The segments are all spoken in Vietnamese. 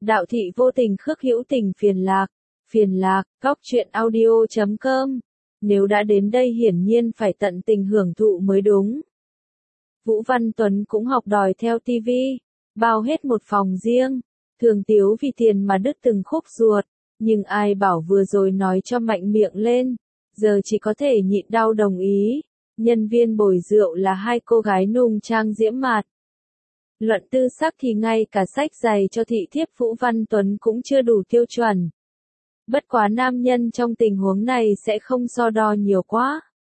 Đạo thị vô tình khước hữu tình phiền lạc, góc truyện audio.com. Nếu đã đến đây hiển nhiên phải tận tình hưởng thụ mới đúng. Vũ Văn Tuấn cũng học đòi theo TV, bao hết một phòng riêng, Thường Tiếu vì tiền mà đứt từng khúc ruột, nhưng ai bảo vừa rồi nói cho mạnh miệng lên, giờ chỉ có thể nhịn đau đồng ý. Nhân viên bồi rượu là hai cô gái nung trang diễm mạt. Luận tư sắc thì ngay cả sách giày cho thị thiếp Vũ Văn Tuấn cũng chưa đủ tiêu chuẩn. Bất quá nam nhân trong tình huống này sẽ không so đo nhiều quá.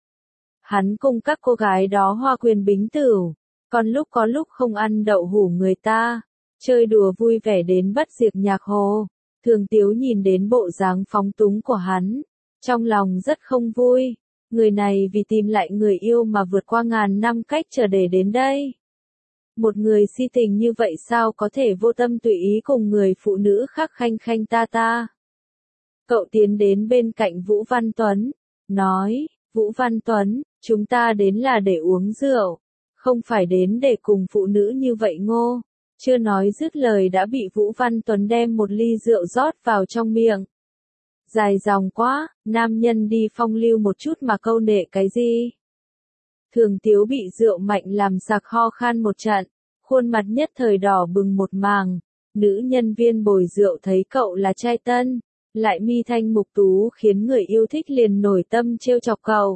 Hắn cùng các cô gái đó hoa quyền bính tửu, còn lúc có lúc không ăn đậu hũ người ta, chơi đùa vui vẻ đến bất diệt nhạc hồ. Thường Tiếu nhìn đến bộ dáng phóng túng của hắn, trong lòng rất không vui. Người này vì tìm lại người yêu mà vượt qua ngàn năm cách trở để đến đây. Một người si tình như vậy sao có thể vô tâm tùy ý cùng người phụ nữ khác khanh khanh ta ta. Cậu tiến đến bên cạnh Vũ Văn Tuấn, nói, Vũ Văn Tuấn, chúng ta đến là để uống rượu, không phải đến để cùng phụ nữ như vậy ngô. Chưa nói dứt lời đã bị Vũ Văn Tuấn đem một ly rượu rót vào trong miệng. Dài dòng quá, nam nhân đi phong lưu một chút mà câu nệ cái gì. Thường Tiếu bị rượu mạnh làm sặc ho khan một trận, khuôn mặt nhất thời đỏ bừng một màng. Nữ nhân viên bồi rượu thấy cậu là trai tân, lại mi thanh mục tú khiến người yêu thích liền nổi tâm trêu chọc cậu.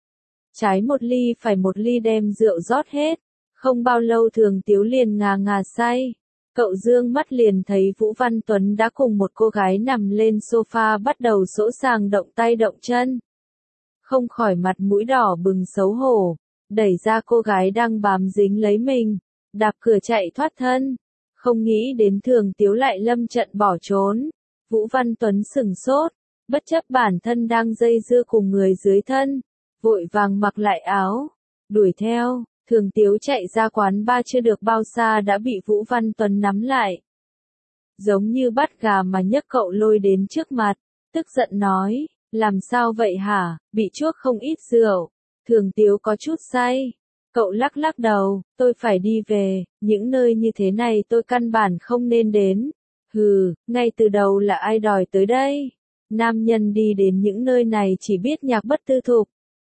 Trái một ly phải một ly đem rượu rót hết, không bao lâu Thường Tiếu liền ngà ngà say. Cậu dương mắt liền thấy Vũ Văn Tuấn đã cùng một cô gái nằm lên sofa bắt đầu sỗ sàng động tay động chân. Không khỏi mặt mũi đỏ bừng xấu hổ, đẩy ra cô gái đang bám dính lấy mình, đạp cửa chạy thoát thân. Không nghĩ đến Thường Tiếu lại lâm trận bỏ trốn. Vũ Văn Tuấn sửng sốt, bất chấp bản thân đang dây dưa cùng người dưới thân, vội vàng mặc lại áo, đuổi theo. Thường Tiếu chạy ra quán bar chưa được bao xa đã bị Vũ Văn Tuấn nắm lại. Giống như bắt gà mà nhấc cậu lôi đến trước mặt, tức giận nói, làm sao vậy hả, bị chuốc không ít rượu. Thường Tiếu có chút say. Cậu lắc lắc đầu, tôi phải đi về, những nơi như thế này tôi căn bản không nên đến. Hừ, ngay từ đầu là ai đòi tới đây? Nam nhân đi đến những nơi này chỉ biết nhạc bất tư thục.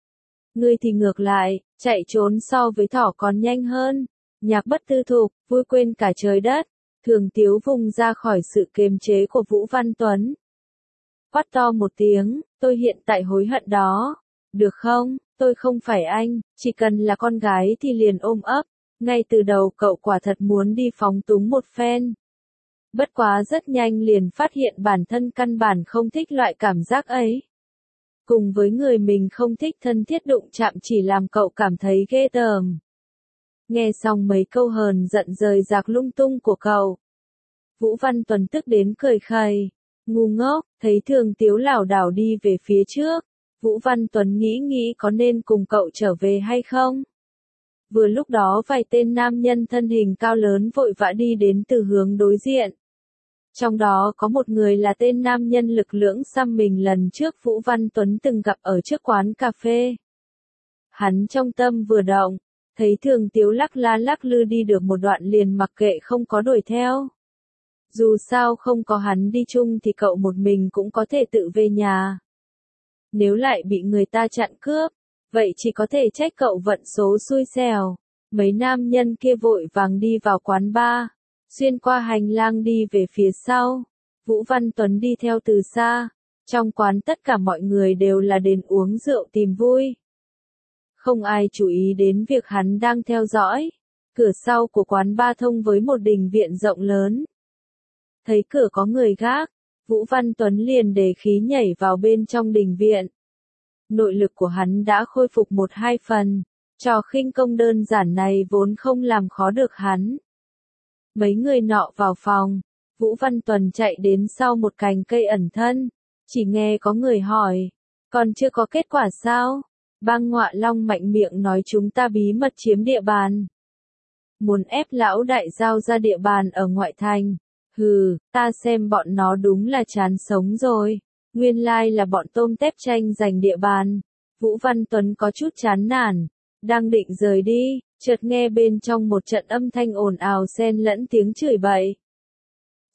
Ngươi thì ngược lại, chạy trốn so với thỏ còn nhanh hơn. Nhạc bất tư thục, vui quên cả trời đất. Thường Tiếu vùng ra khỏi sự kiềm chế của Vũ Văn Tuấn. Quát to một tiếng, tôi hiện tại hối hận đó. Được không, tôi không phải anh, chỉ cần là con gái thì liền ôm ấp. Ngay từ đầu cậu quả thật muốn đi phóng túng một phen. Bất quá rất nhanh liền phát hiện bản thân căn bản không thích loại cảm giác ấy. Cùng với người mình không thích thân thiết đụng chạm chỉ làm cậu cảm thấy ghê tởm. Nghe xong mấy câu hờn giận rời rạc lung tung của cậu, Vũ Văn Tuấn tức đến cười khẩy. Ngu ngốc, thấy Thường Tiếu lảo đảo đi về phía trước, Vũ Văn Tuấn nghĩ có nên cùng cậu trở về hay không. Vừa lúc đó vài tên nam nhân thân hình cao lớn vội vã đi đến từ hướng đối diện. Trong đó có một người là tên nam nhân lực lưỡng xăm mình lần trước Vũ Văn Tuấn từng gặp ở trước quán cà phê. Hắn trong tâm vừa động, thấy Thường Tiếu lắc la lắc lư đi được một đoạn liền mặc kệ không có đuổi theo. Dù sao không có hắn đi chung thì cậu một mình cũng có thể tự về nhà. Nếu lại bị người ta chặn cướp, vậy chỉ có thể trách cậu vận số xui xẻo. Mấy nam nhân kia vội vàng đi vào quán bar. Xuyên qua hành lang đi về phía sau, Vũ Văn Tuấn đi theo từ xa. Trong quán tất cả mọi người đều là đến uống rượu tìm vui. Không ai chú ý đến việc hắn đang theo dõi. Cửa sau của quán bar thông với một đình viện rộng lớn. Thấy cửa có người gác, Vũ Văn Tuấn liền đề khí nhảy vào bên trong đình viện. Nội lực của hắn đã khôi phục 1-2 phần, trò khinh công đơn giản này vốn không làm khó được hắn. Mấy người nọ vào phòng, Vũ Văn Tuấn chạy đến sau một cành cây ẩn thân, chỉ nghe có người hỏi, còn chưa có kết quả sao? Bang Ngọa Long mạnh miệng nói chúng ta bí mật chiếm địa bàn. Muốn ép lão đại giao ra địa bàn ở ngoại thành. Hừ, ta xem bọn nó đúng là chán sống rồi. Nguyên lai là bọn tôm tép tranh giành địa bàn. Vũ Văn Tuấn có chút chán nản, đang định rời đi, chợt nghe bên trong một trận âm thanh ồn ào xen lẫn tiếng chửi bậy.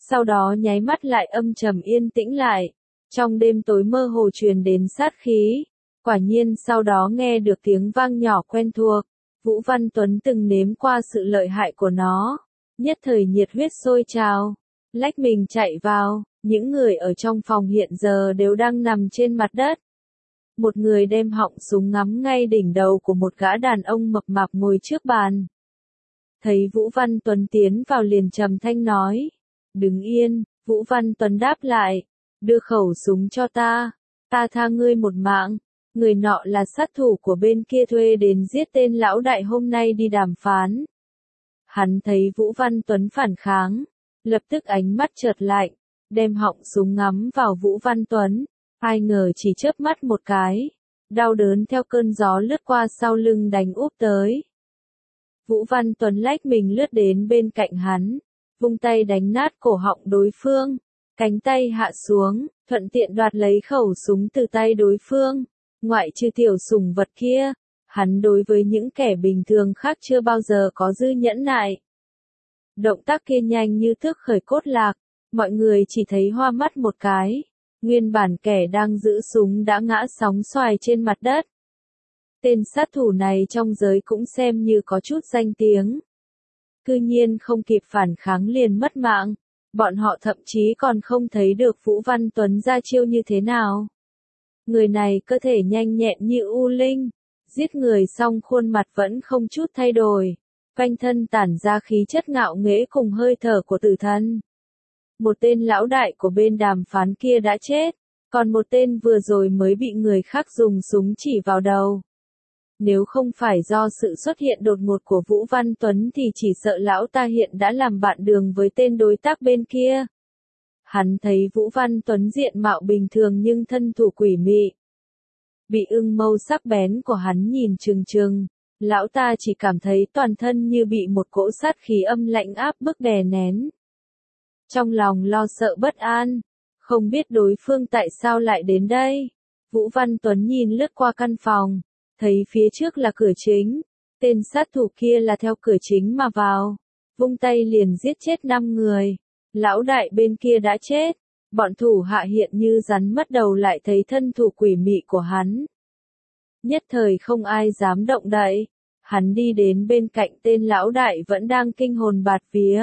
sau đó nháy mắt lại âm trầm yên tĩnh lại. Trong đêm tối mơ hồ truyền đến sát khí. Quả nhiên sau đó nghe được tiếng vang nhỏ quen thuộc. Vũ Văn Tuấn từng nếm qua sự lợi hại của nó. Nhất thời nhiệt huyết sôi trào. Lách mình chạy vào. Những người ở trong phòng hiện giờ đều đang nằm trên mặt đất. Một người đem họng súng ngắm ngay đỉnh đầu của một gã đàn ông mập mạp ngồi trước bàn. Thấy Vũ Văn Tuấn tiến vào liền trầm thanh nói. Đứng yên, Vũ Văn Tuấn đáp lại. Đưa khẩu súng cho ta. Ta tha ngươi một mạng. Người nọ là sát thủ của bên kia thuê đến giết tên lão đại hôm nay đi đàm phán. Hắn thấy Vũ Văn Tuấn phản kháng. Lập tức ánh mắt chợt lạnh. Đem họng súng ngắm vào Vũ Văn Tuấn. Ai ngờ chỉ chớp mắt một cái. Đau đớn theo cơn gió lướt qua sau lưng đánh úp tới. Vũ Văn Tuấn lách mình lướt đến bên cạnh hắn. Vung tay đánh nát cổ họng đối phương. Cánh tay hạ xuống, thuận tiện đoạt lấy khẩu súng từ tay đối phương. Ngoại trừ tiểu sủng vật kia, hắn đối với những kẻ bình thường khác chưa bao giờ có dư nhẫn nại. Động tác kia nhanh như thước khởi cốt lạc, mọi người chỉ thấy hoa mắt một cái. Nguyên bản kẻ đang giữ súng đã ngã sóng xoài trên mặt đất. Tên sát thủ này trong giới cũng xem như có chút danh tiếng. Cư nhiên không kịp phản kháng liền mất mạng. Bọn họ thậm chí còn không thấy được Vũ Văn Tuấn ra chiêu như thế nào. Người này cơ thể nhanh nhẹn như u linh. Giết người xong khuôn mặt vẫn không chút thay đổi. Quanh thân tản ra khí chất ngạo nghễ cùng hơi thở của tử thần. Một tên lão đại của bên đàm phán kia đã chết. Còn một tên vừa rồi mới bị người khác dùng súng chỉ vào đầu. Nếu không phải do sự xuất hiện đột ngột của Vũ Văn Tuấn thì chỉ sợ lão ta hiện đã làm bạn đường với tên đối tác bên kia. Hắn thấy Vũ Văn Tuấn diện mạo bình thường nhưng thân thủ quỷ mị. Bị ưng mâu sắc bén của hắn nhìn trừng trừng, lão ta chỉ cảm thấy toàn thân như bị một cỗ sát khí âm lạnh áp bức đè nén. Trong lòng lo sợ bất an, không biết đối phương tại sao lại đến đây. Vũ Văn Tuấn nhìn lướt qua căn phòng. Thấy phía trước là cửa chính, tên sát thủ kia là theo cửa chính mà vào, vung tay liền giết chết 5 người. Lão đại bên kia đã chết, bọn thủ hạ hiện như rắn mất đầu lại thấy thân thủ quỷ mị của hắn. Nhất thời không ai dám động đậy, hắn đi đến bên cạnh tên lão đại vẫn đang kinh hồn bạt vía.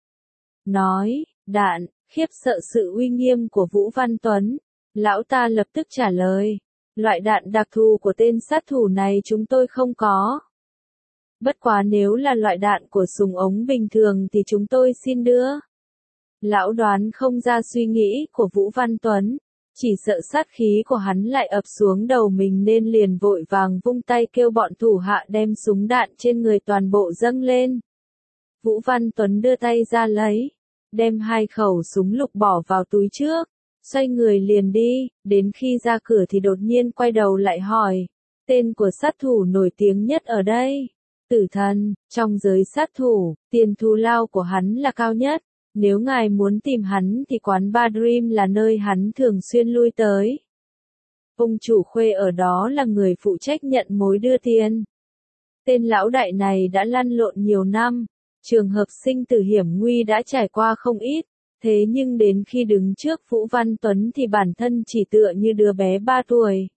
Nói, đạn, khiếp sợ sự uy nghiêm của Vũ Văn Tuấn, lão ta lập tức trả lời. Loại đạn đặc thù của tên sát thủ này chúng tôi không có. Bất quá nếu là loại đạn của súng ống bình thường thì chúng tôi xin đưa. Lão đoán không ra suy nghĩ của Vũ Văn Tuấn, chỉ sợ sát khí của hắn lại ập xuống đầu mình nên liền vội vàng vung tay kêu bọn thủ hạ đem súng đạn trên người toàn bộ dâng lên. Vũ Văn Tuấn đưa tay ra lấy, đem 2 khẩu súng lục bỏ vào túi trước. Xoay người liền đi, đến khi ra cửa thì đột nhiên quay đầu lại hỏi. Tên của sát thủ nổi tiếng nhất ở đây. Tử thần, trong giới sát thủ, tiền thù lao của hắn là cao nhất. Nếu ngài muốn tìm hắn thì quán Bar Dream là nơi hắn thường xuyên lui tới. Ông chủ khuê ở đó là người phụ trách nhận mối đưa tiền. Tên lão đại này đã lăn lộn nhiều năm. Trường hợp sinh tử hiểm nguy đã trải qua không ít. Thế nhưng đến khi đứng trước Vũ Văn Tuấn thì bản thân chỉ tựa như đứa bé 3 tuổi.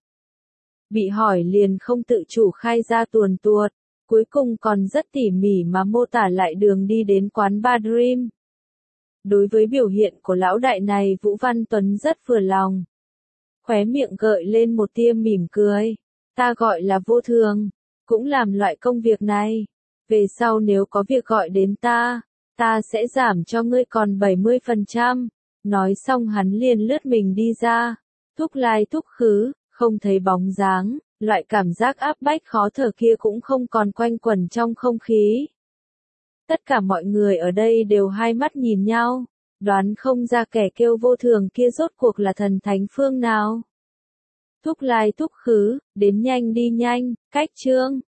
Bị hỏi liền không tự chủ khai ra tuồn tuột, cuối cùng còn rất tỉ mỉ mà mô tả lại đường đi đến quán Bar Dream. Đối với biểu hiện của lão đại này Vũ Văn Tuấn rất vừa lòng. Khóe miệng gợi lên một tia mỉm cười. Ta gọi là Vô Thường, cũng làm loại công việc này. Về sau nếu có việc gọi đến ta sẽ giảm cho ngươi còn 70%. Nói xong hắn liền lướt mình đi ra. Thúc lai thúc khứ, không thấy bóng dáng, loại cảm giác áp bách khó thở kia cũng không còn quanh quẩn trong không khí. Tất cả mọi người ở đây đều hai mắt nhìn nhau, đoán không ra kẻ kêu Vô Thường kia rốt cuộc là thần thánh phương nào. Thúc lai thúc khứ, đến nhanh đi nhanh, cách chương.